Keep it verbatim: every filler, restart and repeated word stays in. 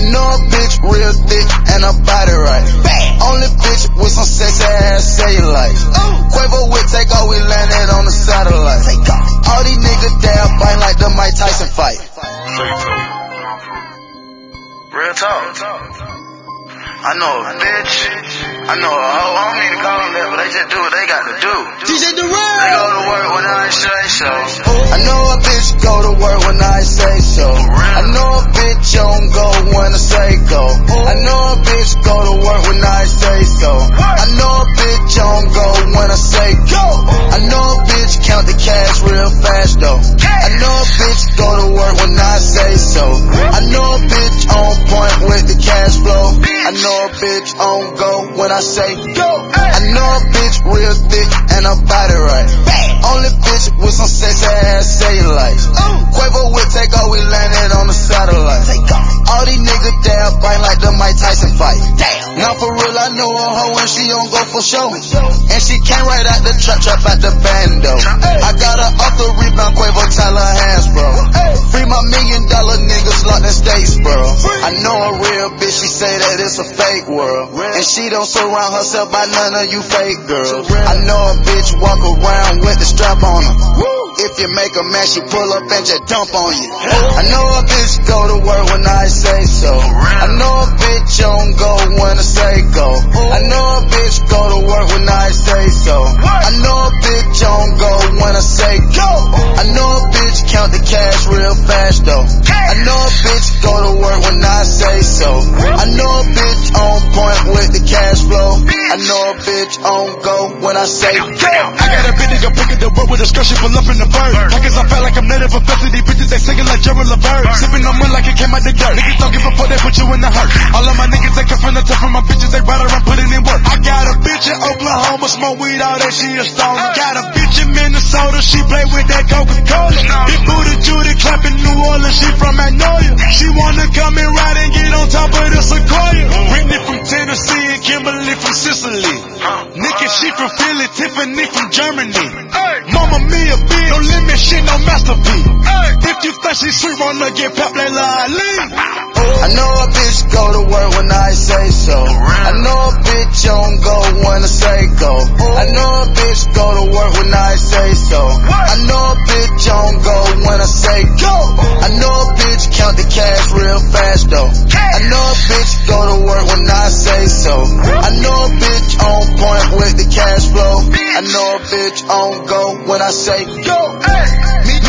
know a bitch real thick and her body right. Only bitch with some sexy ass cellulite. Quavo with take off, we landed on the satellite. All these niggas damn fight like the Mike Tyson fight. Real talk. I know a bitch. I know a hoe. I don't need to call them that, but they just do what they got to do. D J Durant. They go to work when I say so. I know a bitch go to work when I say so. I know a bitch don't go when I say go. I know a bitch go to work when I say so. I know a bitch don't go when I say go. I know a bitch count the cash real fast though. I know a bitch go to work when I say so. I know a bitch on point with the cash flow. I know a bitch on go when I say go. I know a bitch real thick and her body right. Only bitch with some sexy ass cellulite. Quavo with take off, we landed on the satellite. All these niggas damn fight like the Mike Tyson fight. Now for real, I know a hoe and she don't go for show. And she came right out the trap, trap out the bando. I got her off the rebound, Quavo tell her hands, bro. Free my million dollar niggas locked in states, bro. I know a real bitch, she say that it's a fake world. And she don't surround herself by none of you fake girls. I know a bitch walk around with the strap on her. If you make a mess, she pull up and just dump on you. I know a bitch go to work when I say so. I know a bitch don't go when I say go. I know a bitch go to work when I say so. I know a bitch don't go when I say go. I know a bitch count the cash real fast though. I know a bitch go to work when I say so. I know a bitch on point with the cash flow. I know a bitch on go when I say go. I got a bitch nigga picking the road with a skirt, she pull up in the bird. Pockets I felt like I'm native affected. These bitches they singing like Gerald Levert. Sipping on money like it came out the dirt. Niggas don't give a fuck, they put you in the hurt. All of my niggas they come from the top, from my bitches they ride around putting in work. I got a bitch in Oklahoma, smoke weed all day, she a stoner. Got a bitch in Minnesota, she play with that Coca-Cola. Big booty Judy clapping New Orleans, she from Magnolia. She wanna come and ride and get on top of the Sequoia. Whitney from Tennessee and Kimberly from Sicily. Nikki she from Philly, Tiffany from Germany. Mama Mia big, no limit, she no masterpiece. If you think she sweet, wanna get popped like Ali. I know a bitch go to work when I say so. I know a bitch don't go when I say go. I know a bitch go to work when I say so. I know a bitch don't go when I say go. I know a bitch count the cash real fast though. I know a bitch go to work when I say so. I know a bitch on point with the cash flow. I know a bitch on go when I say go. Me